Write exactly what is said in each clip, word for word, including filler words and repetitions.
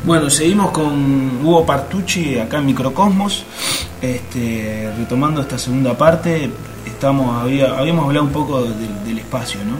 Bueno, seguimos con Hugo Partucci acá en Microcosmos, este, retomando esta segunda parte. Estamos, había, habíamos hablado un poco del, del espacio, ¿no?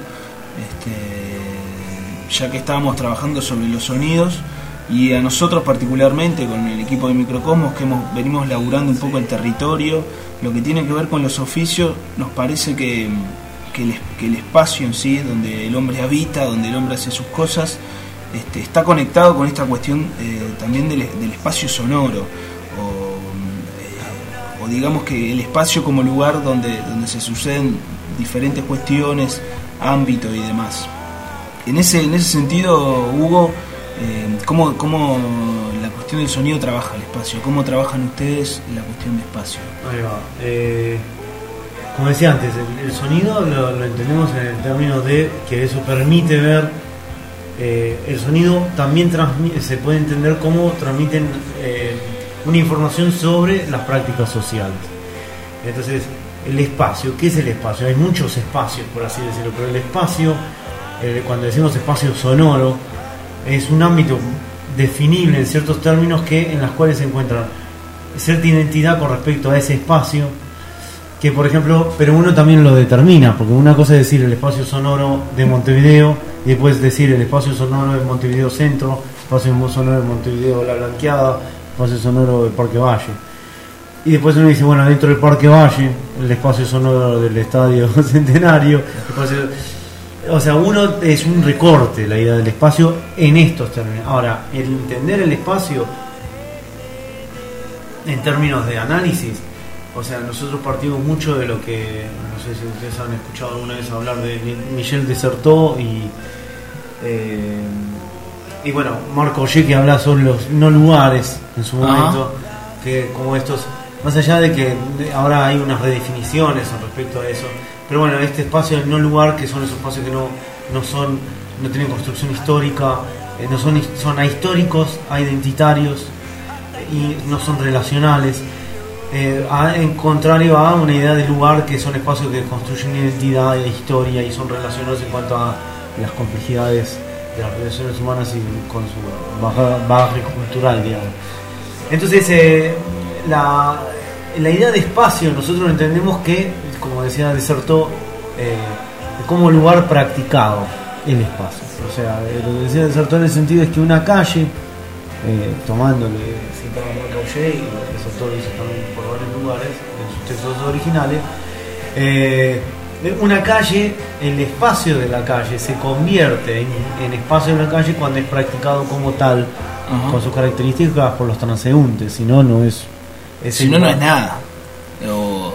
Este, ya que estábamos trabajando sobre los sonidos, y a nosotros particularmente con el equipo de Microcosmos, que hemos, venimos laburando un poco el territorio, lo que tiene que ver con los oficios, nos parece que, que, el, que el espacio en sí, donde el hombre habita, donde el hombre hace sus cosas, Este, está conectado con esta cuestión eh, también del, del espacio sonoro, o, eh, o digamos que el espacio como lugar donde, donde se suceden diferentes cuestiones, ámbitos y demás. En ese, en ese sentido, Hugo, eh, ¿cómo, ¿cómo la cuestión del sonido trabaja el espacio? ¿Cómo trabajan ustedes la cuestión de espacio? Ahí va. Eh, como decía antes, el, el sonido lo, lo entendemos en el término de que eso permite ver. Eh, el sonido también transmite, se puede entender cómo transmiten eh, una información sobre las prácticas sociales. Entonces, el espacio, ¿qué es el espacio? Hay muchos espacios, por así decirlo, pero el espacio, eh, cuando decimos espacio sonoro, es un ámbito definible en ciertos términos que en las cuales se encuentra cierta identidad con respecto a ese espacio, que por ejemplo, pero uno también lo determina, porque una cosa es decir el espacio sonoro de Montevideo, y después decir el espacio sonoro de Montevideo Centro, espacio sonoro de Montevideo La Blanqueada, espacio sonoro del Parque Valle. Y después uno dice, bueno, dentro del Parque Valle, el espacio sonoro del Estadio Centenario, espacio... o sea, uno es un recorte la idea del espacio en estos términos. Ahora, el entender el espacio en términos de análisis, o sea, nosotros partimos mucho de lo que, no sé si ustedes han escuchado alguna vez hablar de Michel Desserteau y eh, y bueno, Marco Ollé, que habla sobre los no lugares en su momento, ah. que como estos, más allá de que ahora hay unas redefiniciones con respecto a eso, pero bueno, este espacio del no lugar, que son esos espacios que no, no son, no tienen construcción histórica, eh, no son, son ahistóricos, identitarios y no son relacionales. Eh, a, en contrario a una idea de lugar, que son espacios que construyen identidad e historia y son relacionados en cuanto a las complejidades de las relaciones humanas y con su bagaje cultural, digamos. Entonces, eh, la, la idea de espacio nosotros entendemos que, como decía Desserteau, eh, como lugar practicado el espacio. O sea, lo que decía Desserteau en el sentido es que una calle, eh, tomándole, citaba Marco Ollé, y Desserteau lo dice también por varios lugares en sus textos originales, eh, una calle, el espacio de la calle se convierte en, en espacio de la calle cuando es practicado como tal, uh-huh. con sus características por los transeúntes, si no, no es... es si no, no es nada. O...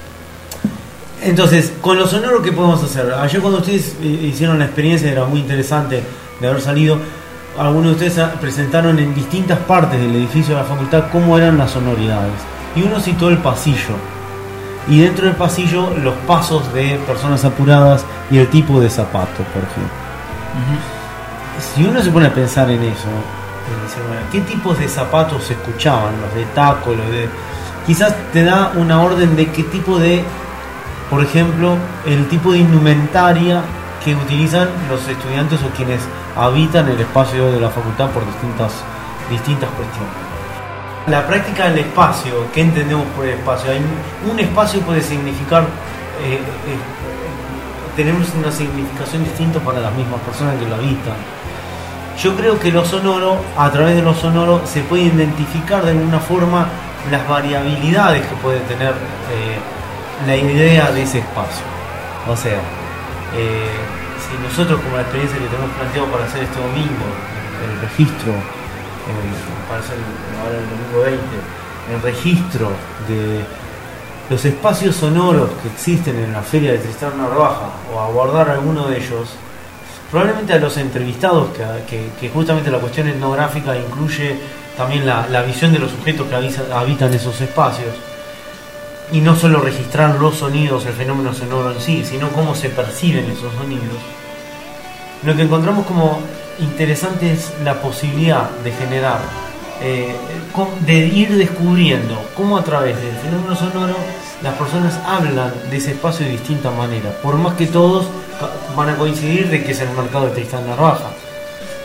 Entonces, con lo sonoro, ¿qué podemos hacer? Ayer cuando ustedes hicieron la experiencia, era muy interesante de haber salido, algunos de ustedes presentaron en distintas partes del edificio de la facultad cómo eran las sonoridades. Y uno citó el pasillo. Y dentro del pasillo los pasos de personas apuradas y el tipo de zapato, por ejemplo. Uh-huh. Si uno se pone a pensar en eso, dice, bueno, ¿qué tipos de zapatos se escuchaban? Los de taco, los de... Quizás te da una orden de qué tipo de, por ejemplo, el tipo de indumentaria que utilizan los estudiantes o quienes habitan el espacio de la facultad por distintas, distintas cuestiones. La práctica del espacio, ¿qué entendemos por el espacio? Hay un espacio puede significar, eh, eh, tenemos una significación distinta para las mismas personas que lo habitan. Yo creo que lo sonoro, a través de lo sonoro, se puede identificar de alguna forma las variabilidades que puede tener eh, la idea de ese espacio. O sea, eh, si nosotros, como la experiencia que tenemos planteado para hacer este domingo, el registro, el, para hacer ahora el domingo veinte, el registro de los espacios sonoros que existen en la feria de Tristán Narvaja, o abordar alguno de ellos, probablemente a los entrevistados, que, que, que justamente la cuestión etnográfica incluye también la, la visión de los sujetos que avisa, habitan esos espacios, y no solo registrar los sonidos, el fenómeno sonoro en sí, sino cómo se perciben esos sonidos. Lo que encontramos como interesante es la posibilidad de generar, eh, de ir descubriendo cómo a través del fenómeno sonoro las personas hablan de ese espacio de distintas maneras, por más que todos van a coincidir de que es el mercado de Tristán Narvaja.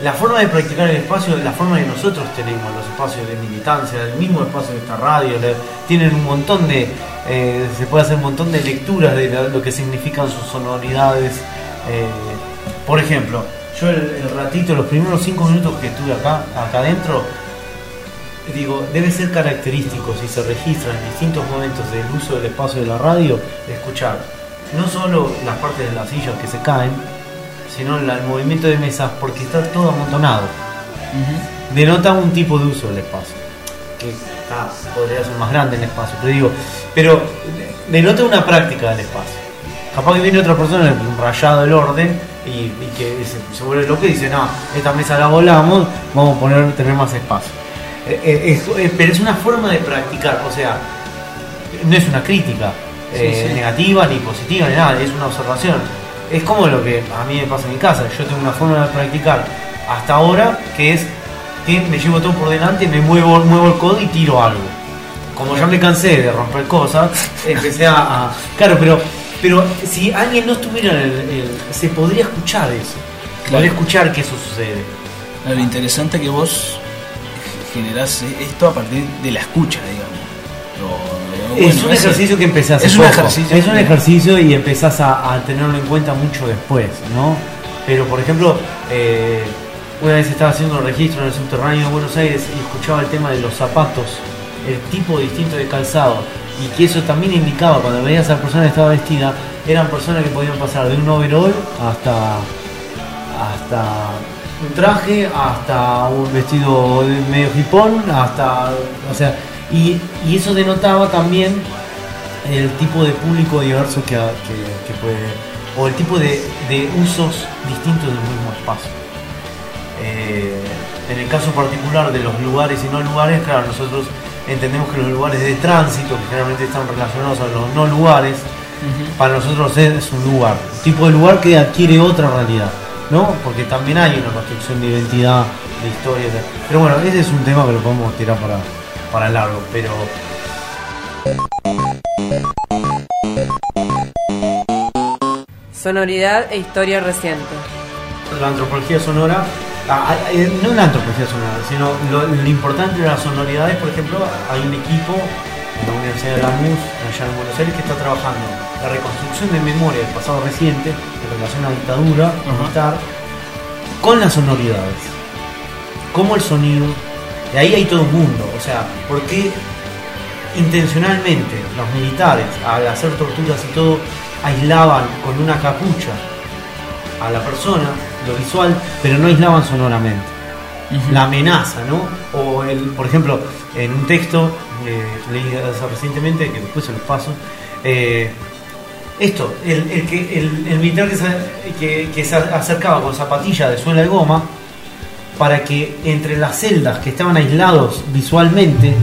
la forma de practicar el espacio es la forma que nosotros tenemos, los espacios de militancia, el mismo espacio de esta radio, le, tienen un montón de, eh, se puede hacer un montón de lecturas de lo, lo que significan sus sonoridades. Eh, por ejemplo, yo el, el ratito, los primeros cinco minutos que estuve acá, acá adentro, digo, debe ser característico si se registra en distintos momentos del uso del espacio de la radio, de escuchar no solo las partes de las sillas que se caen, sino el, el movimiento de mesas, porque está todo amontonado. Uh-huh. Denota un tipo de uso del espacio, que ah, podría ser más grande el espacio, pero digo, pero denota una práctica del espacio. Capaz que viene otra persona rayado el orden y, y que se, se vuelve loco y dice, no, esta mesa la volamos, vamos a poner tener más espacio. Eh, es, es, pero es una forma de practicar, o sea, no es una crítica eh, sí, sí. negativa ni positiva ni nada, es una observación. Es como lo que a mí me pasa en mi casa. Yo tengo una forma de practicar hasta ahora que es que me llevo todo por delante, me muevo, muevo el codo y tiro algo. Como ya me cansé de romper cosas, empecé a, a claro, pero pero si alguien no estuviera en el, el se podría escuchar eso, claro. Podría escuchar que eso sucede. Lo interesante es que vos generás esto a partir de la escucha, digamos. Lo, lo, es bueno, un ejercicio que empecé a hacer. Es un ejercicio. Es un ejercicio y empezás a, a tenerlo en cuenta mucho después, ¿no? Pero por ejemplo, eh, una vez estaba haciendo un registro en el subterráneo de Buenos Aires y escuchaba el tema de los zapatos, el tipo distinto de calzado, y que eso también indicaba cuando veías a la persona que estaba vestida, eran personas que podían pasar de un overall hasta hasta un traje, hasta un vestido medio hipón, hasta, o sea, y, y eso denotaba también el tipo de público diverso que, que, que puede, o el tipo de, de usos distintos del mismo espacio. Eh, en el caso particular de los lugares y no lugares, claro, nosotros entendemos que los lugares de tránsito, que generalmente están relacionados a los no lugares, uh-huh. Para nosotros es un lugar, un tipo de lugar que adquiere otra realidad, ¿no? Porque también hay una construcción de identidad, de historia, de... pero bueno, ese es un tema que lo podemos tirar para, para largo, pero... Sonoridad e historia reciente. La antropología sonora, ah, no la antropología sonora, sino lo, lo importante de las sonoridades. Por ejemplo, hay un equipo en la Universidad de Lanús, allá en Buenos Aires, que está trabajando la reconstrucción de memoria del pasado reciente en relación a la dictadura militar, uh-huh. Con las sonoridades, como el sonido, y ahí hay todo un mundo. O sea, ¿por qué intencionalmente los militares, al hacer torturas y todo, aislaban con una capucha a la persona, lo visual, pero no aislaban sonoramente? Uh-huh. La amenaza, ¿no? O el, por ejemplo, en un texto eh, leí recientemente, que después se los paso, eh, esto, el, el, que, el, el militar que se, que, que se acercaba con zapatilla de suela de goma para que entre las celdas que estaban aislados visualmente,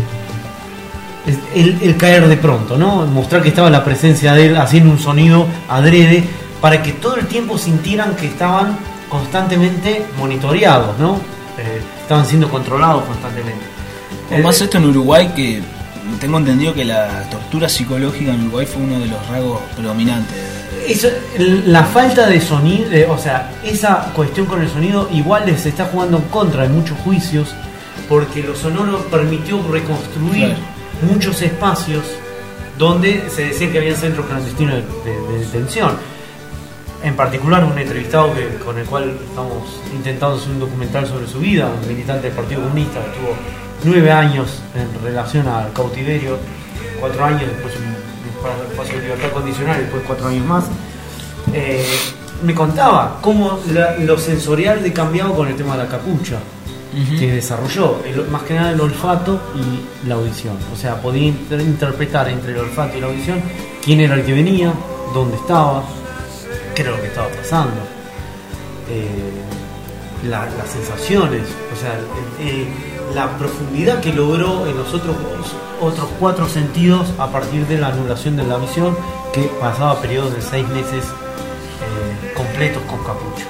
el, el caer de pronto, ¿no? Mostrar que estaba la presencia de él haciendo un sonido adrede para que todo el tiempo sintieran que estaban constantemente monitoreados, ¿no? Eh, estaban siendo controlados constantemente. Como más esto en Uruguay, que tengo entendido que la tortura psicológica en Uruguay fue uno de los rasgos predominantes. Eso, la falta de sonido, eh, o sea, esa cuestión con el sonido igual les está jugando en contra en muchos juicios, porque lo sonoro permitió reconstruir, claro, muchos espacios donde se decía que había centros clandestinos de, de, de detención. En particular, un entrevistado que, con el cual estamos intentando hacer un documental sobre su vida, un militante del Partido Comunista que estuvo nueve años en relación al cautiverio, cuatro años, después un espacio de libertad condicional, después cuatro años más. Eh, me contaba cómo la, lo sensorial de cambiado con el tema de la capucha, uh-huh, que desarrolló, el, más que nada el olfato y la audición. O sea, podía inter- interpretar entre el olfato y la audición quién era el que venía, dónde estaba, qué era lo que estaba pasando, eh, la, las sensaciones, o sea, el, el, la profundidad que logró en los otros, otros cuatro sentidos a partir de la anulación de la visión, que pasaba periodos de seis meses eh, completos con capucha.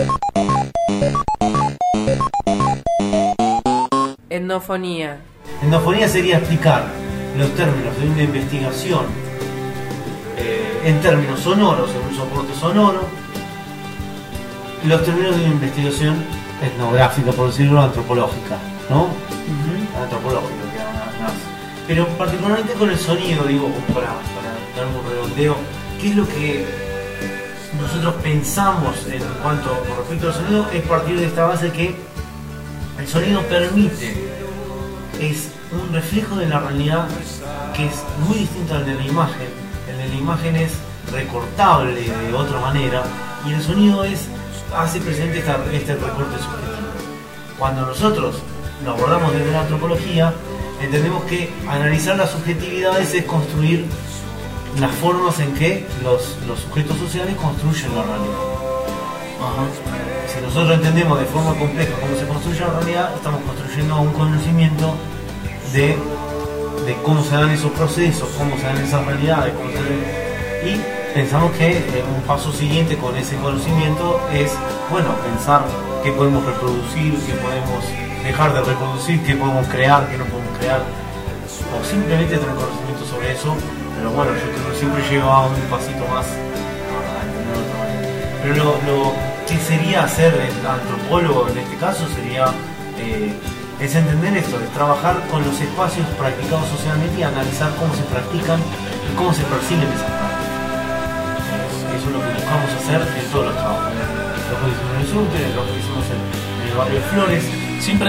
Etnofonía. Etnofonía sería explicar los términos de una investigación eh, en términos sonoros, en un soporte sonoro, los términos de una investigación etnográfica, por decirlo, antropológica, ¿no? Uh-huh. Antropológica, que nada más. Pero particularmente con el sonido, digo, para, para dar un redondeo, ¿qué es lo que nosotros pensamos en cuanto con respecto al sonido? Es partir de esta base que el sonido permite, es un reflejo de la realidad que es muy distinto al de la imagen. El de la imagen es recortable de otra manera y el sonido es hace presente esta, este recorte subjetivo. Cuando nosotros lo abordamos desde la antropología, entendemos que analizar las subjetividades es construir las formas en que los, los sujetos sociales construyen la realidad. Ajá. Si nosotros entendemos de forma compleja cómo se construye la realidad, estamos construyendo un conocimiento de, de cómo se dan esos procesos, cómo se dan esas realidades, cómo se dan... y pensamos que un paso siguiente con ese conocimiento es, bueno, pensar qué podemos reproducir, qué podemos dejar de reproducir, qué podemos crear, qué no podemos crear, o simplemente tener conocimiento sobre eso. Pero bueno, yo creo que siempre lleva un pasito más a entender de otra manera. Pero lo, lo que sería hacer el antropólogo en este caso sería eh, es entender esto, es trabajar con los espacios practicados socialmente y analizar cómo se practican y cómo se perciben esas prácticas. Eso es lo que buscamos hacer en todos los trabajos. Lo que hicimos en el Subte, lo que hicimos en, en el barrio de Flores. Siempre.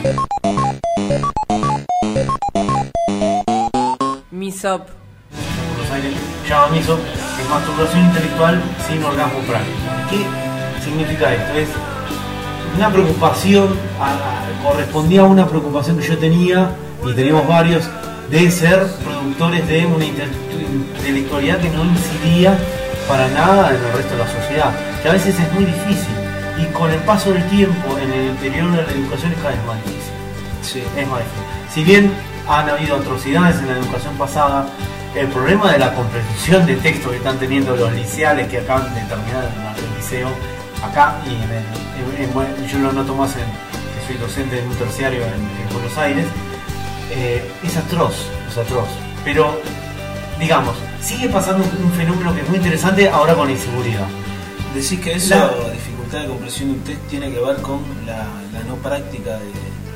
MISOP. Buenos Aires, llama MISOP, es masturbación intelectual sin orgasmo práctico. ¿Qué significa esto? Es una preocupación, a, a, correspondía a una preocupación que yo tenía, y teníamos varios, de ser productores de una intelectualidad que no incidía para nada en el resto de la sociedad, que a veces es muy difícil, y con el paso del tiempo en el interior de la educación es cada vez más difícil. Sí. Es más difícil. Si bien han habido atrocidades en la educación pasada, el problema de la comprensión de textos que están teniendo los liceales que acaban de terminar en el liceo, acá, y en el, en, en, yo lo noto más en que soy docente en un terciario en, en Buenos Aires, eh, es atroz, es atroz. Pero, digamos, sigue pasando un fenómeno que es muy interesante ahora con la inseguridad. Decís que esa la dificultad de comprensión de un texto tiene que ver con la, la no práctica de...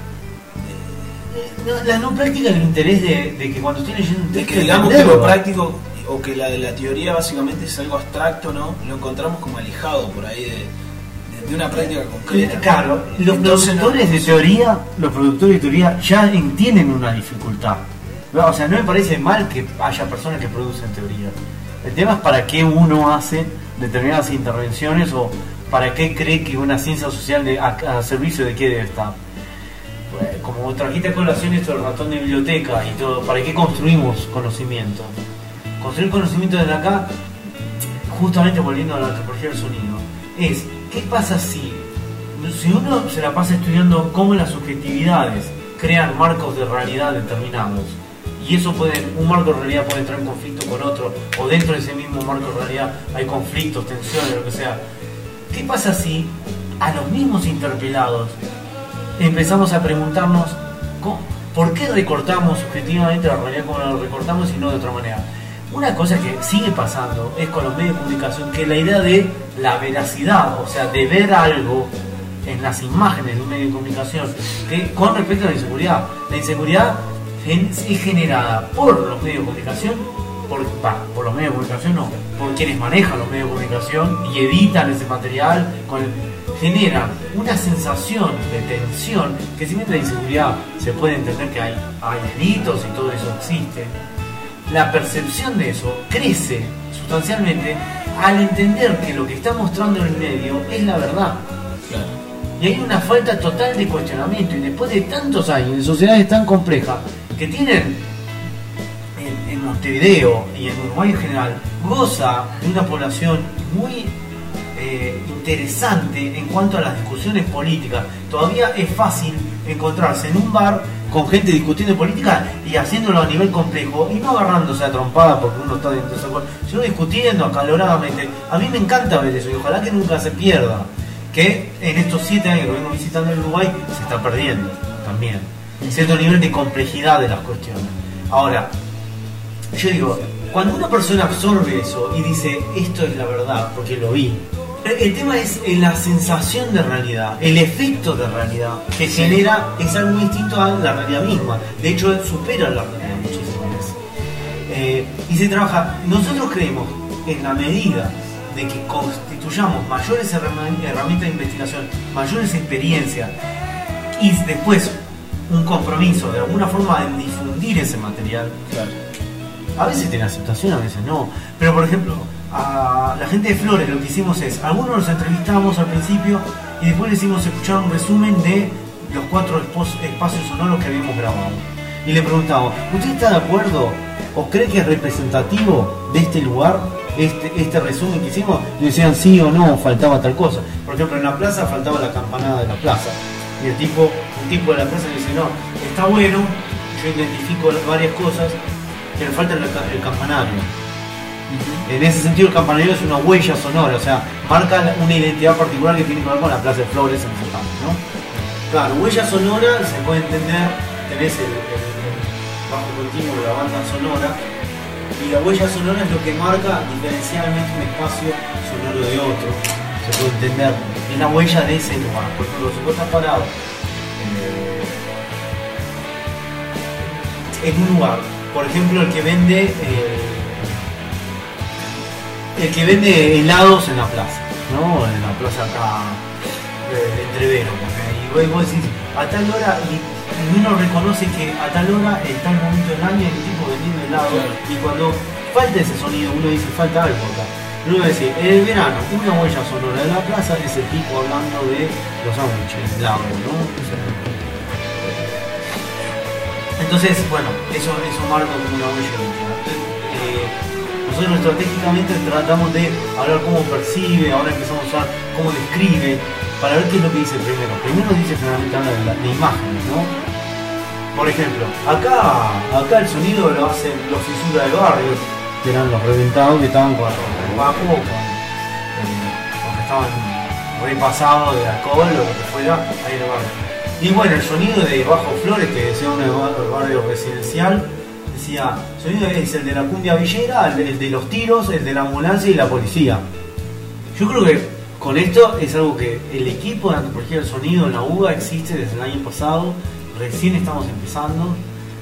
No, la no práctica del interés de, de que cuando estoy leyendo un texto, que digamos que lo práctico o que la de la teoría básicamente es algo abstracto, ¿no? Lo encontramos como alejado por ahí de, de, de una práctica concreta. Claro, los Entonces, productores no, de teoría, los productores de teoría ya tienen una dificultad. O sea, no me parece mal que haya personas que producen teoría. El tema es para qué uno hace determinadas intervenciones o para qué cree que una ciencia social de, a, a servicio de qué debe estar. Como trajiste a colación esto del ratón de biblioteca y todo, ¿para qué construimos conocimiento? Construir conocimiento desde acá, justamente volviendo a la antropología del sonido, es, ¿qué pasa si, si uno se la pasa estudiando cómo las subjetividades crean marcos de realidad determinados? Y eso puede, un marco de realidad puede entrar en conflicto con otro, o dentro de ese mismo marco de realidad hay conflictos, tensiones, lo que sea. ¿Qué pasa si a los mismos interpelados empezamos a preguntarnos por qué recortamos subjetivamente la realidad como la recortamos y no de otra manera? Una cosa que sigue pasando es con los medios de comunicación, que la idea de la veracidad, o sea, de ver algo en las imágenes de un medio de comunicación, que con respecto a la inseguridad, la inseguridad es generada por los medios de comunicación, por, bah, por los medios de comunicación no, por quienes manejan los medios de comunicación y editan ese material, con el, generan una sensación de tensión, que si bien la inseguridad se puede entender que hay, hay delitos y todo eso existe, la percepción de eso crece sustancialmente al entender que lo que está mostrando el medio es la verdad. Claro. Y hay una falta total de cuestionamiento, y después de tantos años de sociedades tan complejas que tienen en, en Montevideo y en Uruguay en general, goza de una población muy eh, interesante en cuanto a las discusiones políticas. Todavía es fácil encontrarse en un bar con gente discutiendo política y haciéndolo a nivel complejo y no agarrándose a trompada porque uno está en desacuerdo, sino discutiendo acaloradamente. A mí me encanta ver eso y ojalá que nunca se pierda, que en estos siete años que vengo visitando el Uruguay se está perdiendo también cierto nivel de complejidad de las cuestiones. Ahora, yo digo, cuando una persona absorbe eso y dice esto es la verdad porque lo vi, El tema es la sensación de realidad, el efecto de realidad que sí. genera es algo distinto a la realidad misma. De hecho, supera la realidad muchísimas veces. Eh, y se trabaja, nosotros creemos, en la medida de que constituyamos mayores herramientas de investigación, mayores experiencias y después un compromiso de alguna forma de difundir ese material. Claro. A veces tiene aceptación, a veces no. Pero por ejemplo, a la gente de Flores lo que hicimos es, algunos los entrevistamos al principio y después les hicimos escuchar un resumen de los cuatro espacios sonoros que habíamos grabado. Y le preguntamos, ¿usted está de acuerdo o cree que es representativo de este lugar, este, este resumen que hicimos? Y decían sí o no, faltaba tal cosa. Por ejemplo, en la plaza faltaba la campanada de la plaza. Y el tipo, un tipo de la plaza le dice, no, está bueno, yo identifico varias cosas, pero falta el, el campanario. Uh-huh. En ese sentido el campanario es una huella sonora, o sea, marca una identidad particular que tiene que ver con la Plaza de Flores en Santana, ¿no? Claro, huella sonora se puede entender, tenés el, el, el bajo continuo de la banda sonora, y la huella sonora es lo que marca diferencialmente un espacio sonoro de otro, se puede entender, es la huella de ese lugar. Por ejemplo, si vos estás parado eh, en un lugar, por ejemplo, el que vende eh, el que vende helados en la plaza, ¿no? En la plaza acá de, de Entrevero, y vos, vos decís a tal hora, y, y uno reconoce que a tal hora, en tal momento del año, hay un tipo vendiendo helado, claro. Y cuando falta ese sonido, uno dice falta algo acá. Uno va a decir, en el verano, una huella sonora de la plaza es el tipo hablando de los sándwiches, helados, ¿no? Entonces, bueno, eso, eso marca como una huella identidad. Eh, nosotros estratégicamente tratamos de hablar cómo percibe, ahora empezamos a usar cómo describe, para ver qué es lo que dice primero. Primero dice generalmente habla de, de imágenes, ¿no? Por ejemplo, acá, acá el sonido lo hacen los Fisura del Barrio, que eran los reventados que estaban con el bajo, con, eh, con que estaban repasados de alcohol o lo que fuera, ahí en el barrio. Y bueno, el sonido de Bajo Flores, que decía un barrio residencial, decía, el sonido es el de la cumbia villera, el de los tiros, el de la ambulancia y la policía. Yo creo que con esto es algo que el equipo de antropología del sonido en la U B A existe desde el año pasado, recién estamos empezando.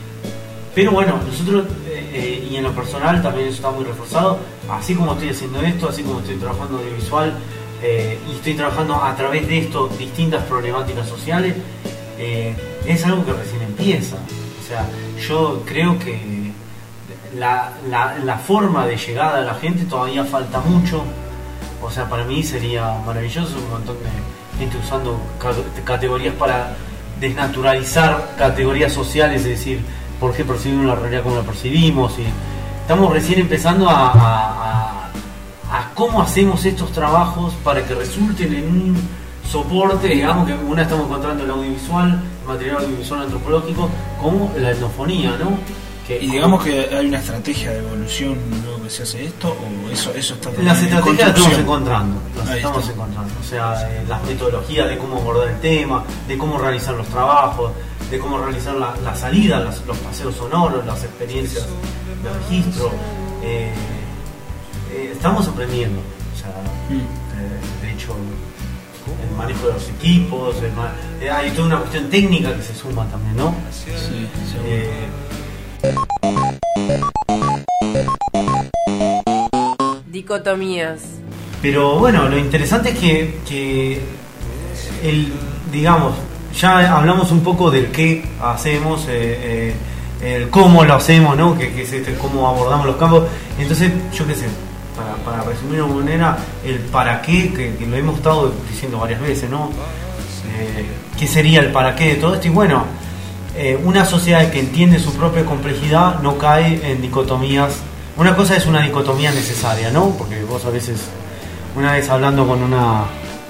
Pero bueno, nosotros, eh, eh, y en lo personal también eso está muy reforzado, así como estoy haciendo esto, así como estoy trabajando audiovisual, eh, y estoy trabajando a través de esto distintas problemáticas sociales, eh, es algo que recién empieza. O sea, yo creo que la, la, la forma de llegada a la gente todavía falta mucho. O sea, para mí sería maravilloso un montón de gente usando categorías para desnaturalizar categorías sociales, es decir, por qué percibimos la realidad como la percibimos, y estamos recién empezando a, a, a, a cómo hacemos estos trabajos para que resulten en un soporte, digamos que una estamos encontrando el audiovisual, el material audiovisual antropológico, como la etnofonía, ¿no? Que, y digamos que hay una estrategia de evolución luego que se hace esto, o eso, eso está en las estrategias las estamos encontrando, las estamos está. encontrando, o sea, eh, las metodologías de cómo abordar el tema, de cómo realizar los trabajos, de cómo realizar la, la salida, las, los paseos sonoros, las experiencias de registro. Eh, eh, estamos aprendiendo, o sea, mm. eh, de hecho, el manejo de los equipos, el ma- eh, hay toda una cuestión técnica que se suma también, ¿no? Sí, sí. Eh, Dicotomías. Pero bueno, lo interesante es que, que el, digamos, ya hablamos un poco del qué hacemos, eh, eh, el cómo lo hacemos, ¿no? Que, que es este, cómo abordamos los campos. Entonces, yo qué sé, para, para resumir de alguna manera, el para qué, que, que lo hemos estado diciendo varias veces, ¿no? Eh, ¿Qué sería el para qué de todo esto? Y bueno, eh, una sociedad que entiende su propia complejidad no cae en dicotomías. Una cosa es una dicotomía necesaria, ¿no? Porque vos a veces, una vez hablando con una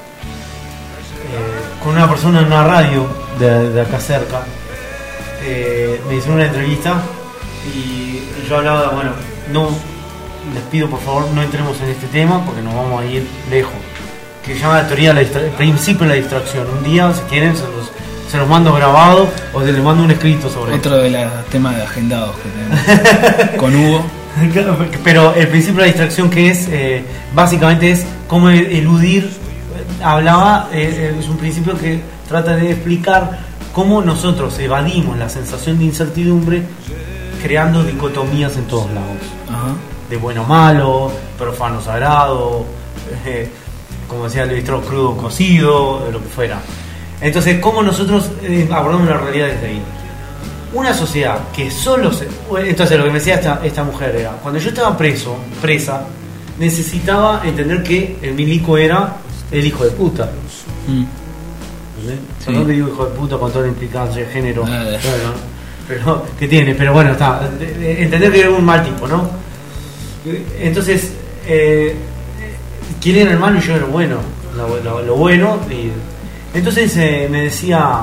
eh, con una persona en una radio de, de acá cerca, eh, me hizo una entrevista y yo hablaba, bueno, no, les pido por favor no entremos en este tema porque nos vamos a ir lejos, que se llama la teoría del distra- principio de la distracción. Un día, si quieren, se los, se los mando grabado o se les mando un escrito sobre otro esto. De los temas de agendados que tenemos con Hugo. Pero el principio de la distracción, que es, eh, básicamente es cómo eludir, hablaba, eh, es un principio que trata de explicar cómo nosotros evadimos la sensación de incertidumbre creando dicotomías en todos lados. Ajá. De bueno malo, profano sagrado, eh, como decía Levi-Strauss, crudo cocido, de lo que fuera. Entonces, ¿cómo nosotros eh, abordamos la realidad desde ahí? Una sociedad que solo se... Entonces, lo que me decía esta, esta mujer era, cuando yo estaba preso, presa, necesitaba entender que el milico era el hijo de puta. Mm. Sí. No te digo hijo de puta con toda la implicancia de género, Ah, de... bueno, pero que tiene, pero bueno, está, de, de, entender que era un mal tipo, ¿no? Entonces, eh, quién era el malo y yo era el bueno, lo, lo, lo bueno. Y, entonces eh, me decía,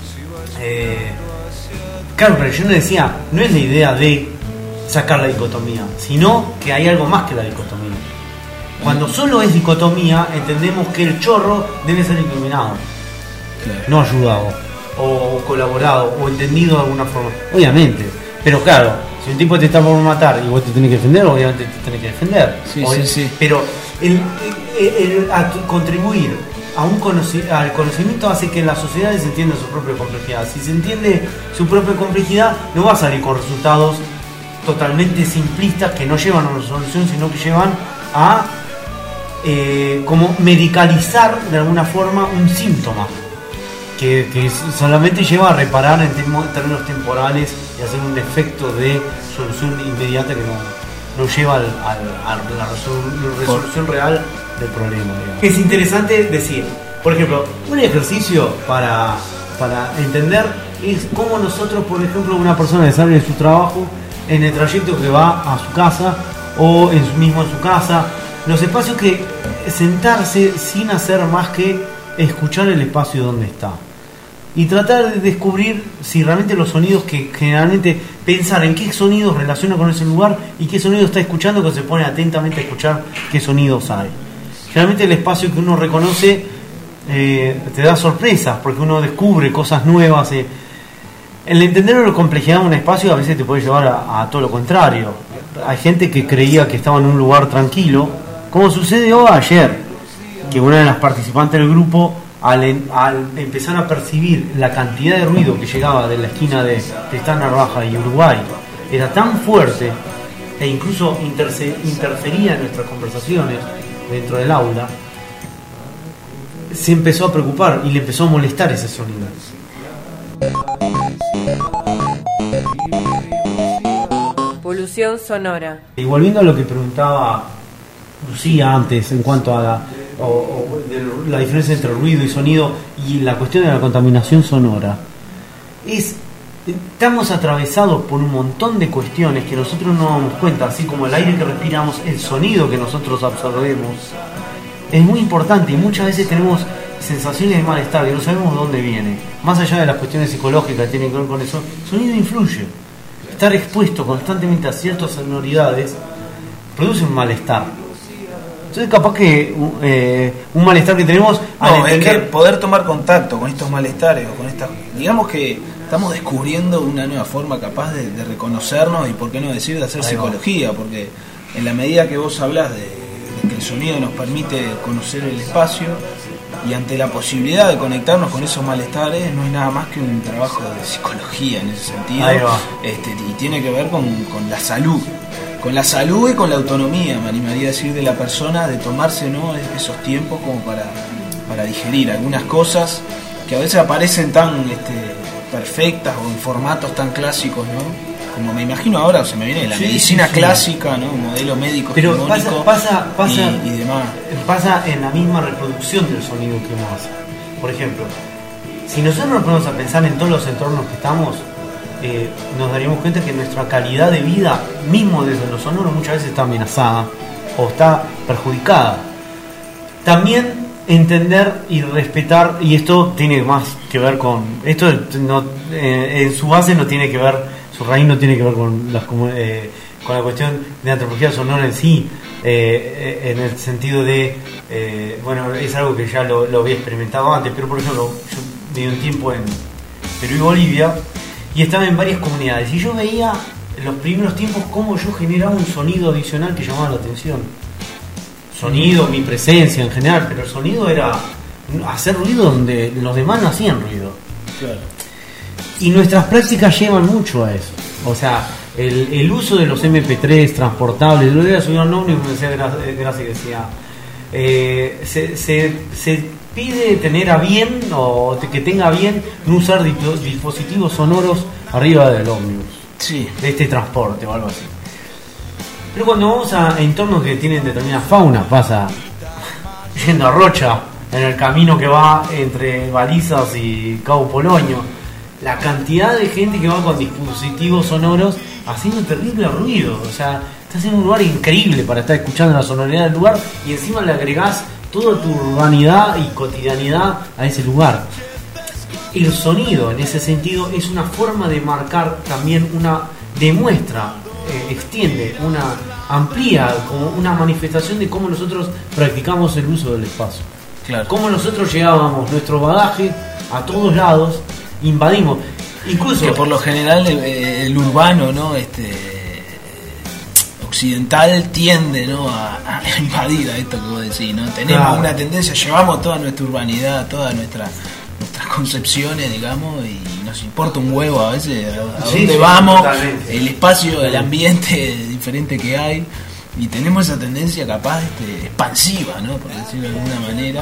eh, claro, pero yo le decía, no es la idea de sacar la dicotomía, sino que hay algo más que la dicotomía. Cuando solo es dicotomía, entendemos que el chorro debe ser iluminado, claro, no ayudado, o colaborado, o entendido de alguna forma. Obviamente, pero claro, si un tipo te está por matar y vos te tenés que defender, obviamente te tenés que defender. Sí, sí, sí. Pero el, el, el a contribuir a un conoci- al conocimiento hace que las sociedades entiendan su propia complejidad. Si se entiende su propia complejidad, no va a salir con resultados totalmente simplistas que no llevan a una solución, sino que llevan a eh, como medicalizar de alguna forma un síntoma que, que solamente lleva a reparar en términos temporales y hacer un efecto de solución inmediata que no, no lleva al, al, a la resolu- resolución real del problema, digamos. Es interesante decir, por ejemplo, un ejercicio para, para entender es cómo nosotros, por ejemplo, una persona que sale de su trabajo, en el trayecto que va a su casa o en su, mismo en su casa, los espacios que sentarse sin hacer más que escuchar el espacio donde está y tratar de descubrir si realmente los sonidos que generalmente pensar en qué sonidos relaciona con ese lugar y qué sonido está escuchando, que se pone atentamente a escuchar qué sonidos hay. Generalmente el espacio que uno reconoce eh, te da sorpresas porque uno descubre cosas nuevas. Eh. El entender la complejidad de un espacio a veces te puede llevar a, a todo lo contrario. Hay gente que creía que estaba en un lugar tranquilo, como sucedió ayer, que una de las participantes del grupo, al, al empezar a percibir la cantidad de ruido que llegaba de la esquina de Tristán Narvaja y Uruguay, era tan fuerte e incluso interse, interfería en nuestras conversaciones dentro del aula, se empezó a preocupar y le empezó a molestar ese sonido. Polución sonora. Y volviendo a lo que preguntaba Lucía antes en cuanto a la, o, o de la diferencia entre ruido y sonido y la cuestión de la contaminación sonora, es estamos atravesados por un montón de cuestiones que nosotros no nos damos cuenta, así como el aire que respiramos, el sonido que nosotros absorbemos es muy importante y muchas veces tenemos sensaciones de malestar que no sabemos de dónde viene. Más allá de las cuestiones psicológicas que tienen que ver con eso, el sonido influye. Estar expuesto constantemente a ciertas sonoridades produce un malestar. Entonces capaz que eh, un malestar que tenemos al no, entender... es que poder tomar contacto con estos malestares o con estas, digamos que estamos descubriendo una nueva forma capaz de, de reconocernos y por qué no decir de hacer Ahí psicología, va. Porque en la medida que vos hablás de, de que el sonido nos permite conocer el espacio y ante la posibilidad de conectarnos con esos malestares, no es nada más que un trabajo de psicología en ese sentido. Ahí va. Este, y tiene que ver con, con la salud. Con la salud y con la autonomía, me animaría a decir, de la persona, de tomarse, ¿no?, esos tiempos como para, para digerir algunas cosas que a veces aparecen tan este, perfectas o en formatos tan clásicos, ¿no? Como me imagino ahora, o se me viene la Sí, medicina sí, sí. clásica, ¿no? Modelo médico Pero hegemónico pasa, pasa, pasa, y, y demás. pasa en la misma reproducción del sonido que uno hace. Por ejemplo, si nosotros nos ponemos a pensar en todos los entornos que estamos, eh, nos daríamos cuenta que nuestra calidad de vida, mismo desde lo sonoro, muchas veces está amenazada o está perjudicada. También entender y respetar, y esto tiene más que ver con, esto no, eh, en su base no tiene que ver, su raíz no tiene que ver con, las, eh, con la cuestión de antropología sonora en sí, eh, en el sentido de, eh, bueno, es algo que ya lo, lo había experimentado antes, pero por ejemplo, yo viví un tiempo en Perú y Bolivia, y estaba en varias comunidades, y yo veía en los primeros tiempos cómo yo generaba un sonido adicional que llamaba la atención. sonido, mi presencia en general, pero el sonido era hacer ruido donde los demás no hacían ruido. Claro. Y nuestras prácticas llevan mucho a eso. O sea, el, el uso de los eme pe tres transportables, lo había subido a un ómnibus, me decía Gracia, decía, eh, se, se, se pide tener a bien, o que tenga bien, no usar dispositivos sonoros arriba del ómnibus, sí, de este transporte o algo así. Pero cuando vamos a entornos que tienen determinada fauna, pasa yendo a Rocha, en el camino que va entre Balizas y Cabo Polonio, la cantidad de gente que va con dispositivos sonoros haciendo terrible ruido. O sea, estás en un lugar increíble para estar escuchando la sonoridad del lugar y encima le agregás toda tu urbanidad y cotidianidad a ese lugar. El sonido, en ese sentido, es una forma de marcar también una demuestra, eh, extiende, una amplía, como una manifestación de cómo nosotros practicamos el uso del espacio. Claro. Cómo nosotros llevábamos nuestro bagaje a todos lados, invadimos. Incluso que por lo general el, el urbano, ¿no? Este occidental tiende, ¿no? a, a invadir a esto que vos decís, ¿no? Tenemos claro. una tendencia, llevamos toda nuestra urbanidad, todas nuestras nuestras concepciones, digamos, y nos importa un huevo a veces a, a sí, dónde sí, vamos, totalmente. El espacio, el ambiente diferente que hay, y tenemos esa tendencia capaz este, expansiva, ¿no? Por decirlo de alguna manera.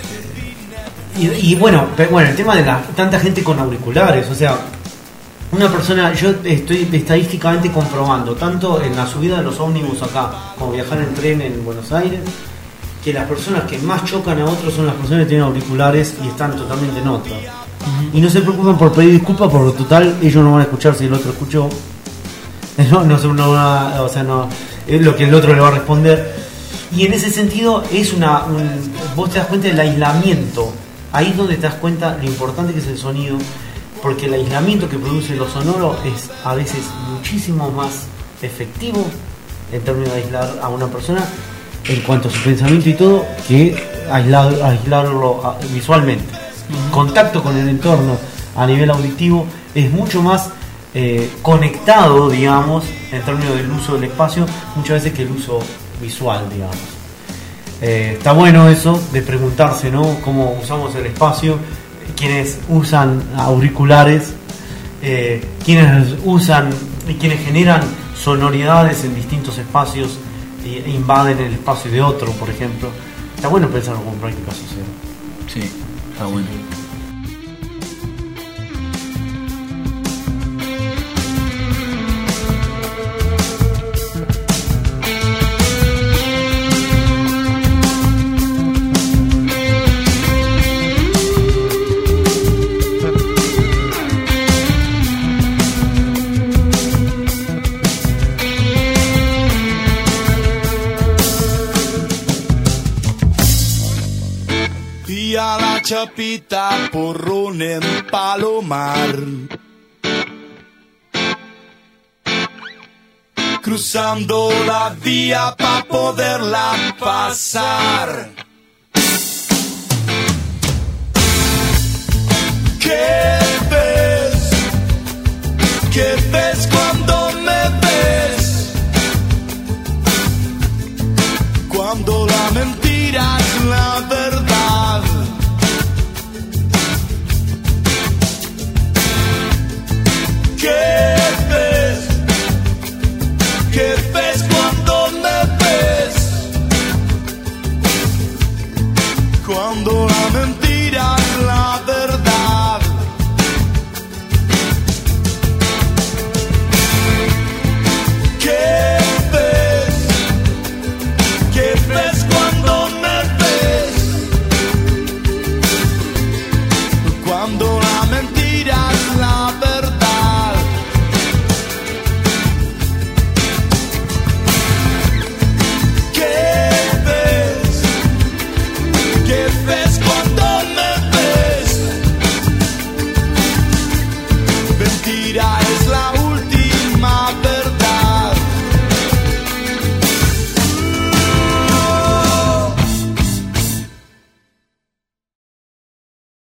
Y, y bueno, bueno, el tema de la tanta gente con auriculares, o sea, una persona, yo estoy estadísticamente comprobando, tanto en la subida de los ómnibus acá, como viajar en tren en Buenos Aires, que las personas que más chocan a otros son las personas que tienen auriculares y están totalmente en otra. Uh-huh. Y no se preocupen por pedir disculpas, porque total ellos no van a escuchar si el otro escuchó. No, no, no, no, o sea, no, es lo que el otro le va a responder. Y en ese sentido es una, un, vos te das cuenta del aislamiento. Ahí es donde te das cuenta lo importante que es el sonido, porque el aislamiento que produce lo sonoro es a veces muchísimo más efectivo en términos de aislar a una persona en cuanto a su pensamiento y todo, que aislar, aislarlo visualmente. Uh-huh. Contacto con el entorno a nivel auditivo es mucho más eh, conectado, digamos, en términos del uso del espacio, muchas veces que el uso visual, digamos. Eh, está bueno eso de preguntarse, ¿no? Cómo usamos el espacio, quienes usan auriculares, eh, quienes usan y quienes generan sonoridades en distintos espacios e invaden el espacio de otro, por ejemplo. Está bueno pensarlo como práctica social. Sí, está bueno. Chapita, porrón en Palomar, cruzando la vía pa' poderla pasar. ¿Qué ves? ¿Qué ves cuando me ves? Cuando la mentira es la verdad. ¿Qué ves? ¿Qué ves cuando me ves? Cuando la mentira es la verdad. ¿Qué ves? ¿Qué ves cuando me ves? Cuando la